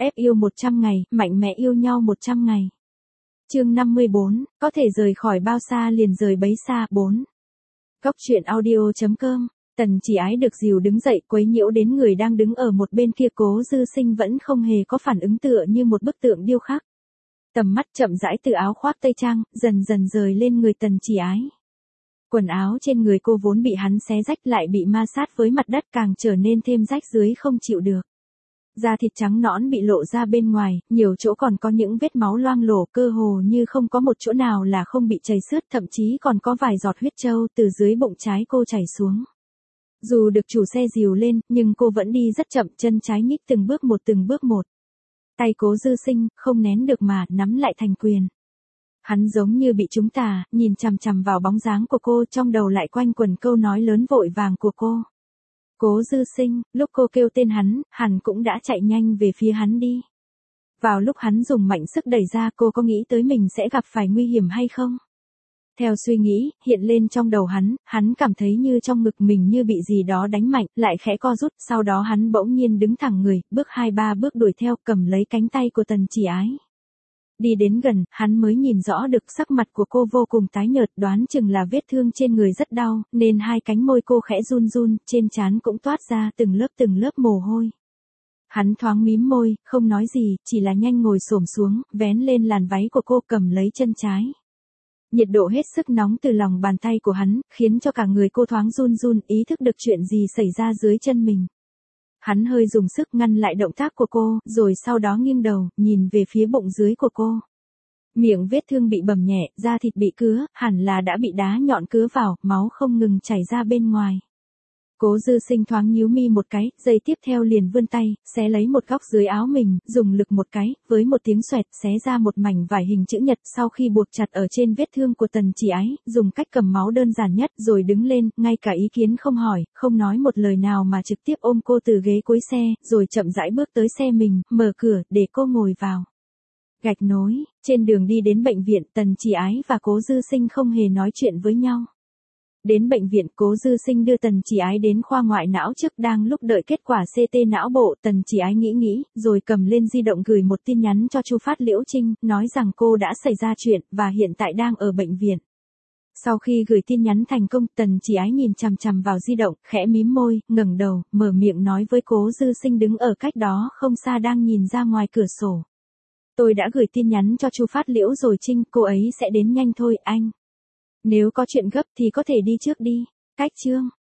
Ép yêu 100 ngày, mạnh mẽ yêu nhau 100 ngày. Chương 54, có thể rời khỏi bao xa liền rời bấy xa. 4. Góc truyện audio.com. Tần Chỉ Ái được dìu đứng dậy, quấy nhiễu đến người đang đứng ở một bên kia. Cố Dư Sinh vẫn không hề có phản ứng, tựa như một bức tượng điêu khắc. Tầm mắt chậm rãi từ áo khoác tây trang dần dần rời lên người Tần Chỉ Ái. Quần áo trên người cô vốn bị hắn xé rách, lại bị ma sát với mặt đất càng trở nên thêm rách rưới không chịu được. Da thịt trắng nõn bị lộ ra bên ngoài, nhiều chỗ còn có những vết máu loang lổ, cơ hồ như không có một chỗ nào là không bị chảy xước, thậm chí còn có vài giọt huyết trâu từ dưới bụng trái cô chảy xuống. Dù được chủ xe dìu lên, nhưng cô vẫn đi rất chậm, chân trái nhích từng bước một. Tay Cố Dư Sinh không nén được mà nắm lại thành quyền. Hắn giống như bị trúng tà, nhìn chằm chằm vào bóng dáng của cô, trong đầu lại quanh quẩn câu nói lớn vội vàng của cô. Cố Dư Sinh, lúc cô kêu tên hắn cũng đã chạy nhanh về phía hắn đi. Vào lúc hắn dùng mạnh sức đẩy ra, cô có nghĩ tới mình sẽ gặp phải nguy hiểm hay không? Theo suy nghĩ hiện lên trong đầu hắn cảm thấy như trong ngực mình như bị gì đó đánh mạnh, lại khẽ co rút, sau đó hắn bỗng nhiên đứng thẳng người, bước 2-3 bước đuổi theo, cầm lấy cánh tay của Tần Chỉ Ái. Đi đến gần, hắn mới nhìn rõ được sắc mặt của cô vô cùng tái nhợt, đoán chừng là vết thương trên người rất đau, nên hai cánh môi cô khẽ run run, trên trán cũng toát ra từng lớp mồ hôi. Hắn thoáng mím môi, không nói gì, chỉ là nhanh ngồi xổm xuống, vén lên làn váy của cô, cầm lấy chân trái. Nhiệt độ hết sức nóng từ lòng bàn tay của hắn, khiến cho cả người cô thoáng run run, ý thức được chuyện gì xảy ra dưới chân mình. Hắn hơi dùng sức ngăn lại động tác của cô, rồi sau đó nghiêng đầu, nhìn về phía bụng dưới của cô. Miệng vết thương bị bầm nhẹ, da thịt bị cứa, hẳn là đã bị đá nhọn cứa vào, máu không ngừng chảy ra bên ngoài. Cố Dư Sinh thoáng nhíu mi một cái, giây tiếp theo liền vươn tay, xé lấy một góc dưới áo mình, dùng lực một cái, với một tiếng xoẹt, xé ra một mảnh vải hình chữ nhật, sau khi buộc chặt ở trên vết thương của Tần Chỉ Ái, dùng cách cầm máu đơn giản nhất, rồi đứng lên, ngay cả ý kiến không hỏi, không nói một lời nào mà trực tiếp ôm cô từ ghế cuối xe, rồi chậm rãi bước tới xe mình, mở cửa, để cô ngồi vào. Gạch nối, trên đường đi đến bệnh viện, Tần Chỉ Ái và Cố Dư Sinh không hề nói chuyện với nhau. Đến bệnh viện, Cố Dư Sinh đưa Tần Chỉ Ái đến khoa ngoại não trước, đang lúc đợi kết quả CT não bộ, Tần Chỉ Ái nghĩ, rồi cầm lên di động gửi một tin nhắn cho Chu Phát Liễu Trinh, nói rằng cô đã xảy ra chuyện, và hiện tại đang ở bệnh viện. Sau khi gửi tin nhắn thành công, Tần Chỉ Ái nhìn chằm chằm vào di động, khẽ mím môi, ngẩng đầu, mở miệng nói với Cố Dư Sinh đứng ở cách đó không xa đang nhìn ra ngoài cửa sổ. Tôi đã gửi tin nhắn cho Chu Phát Liễu rồi Trinh, cô ấy sẽ đến nhanh thôi anh. Nếu có chuyện gấp thì có thể đi trước đi. Cách chương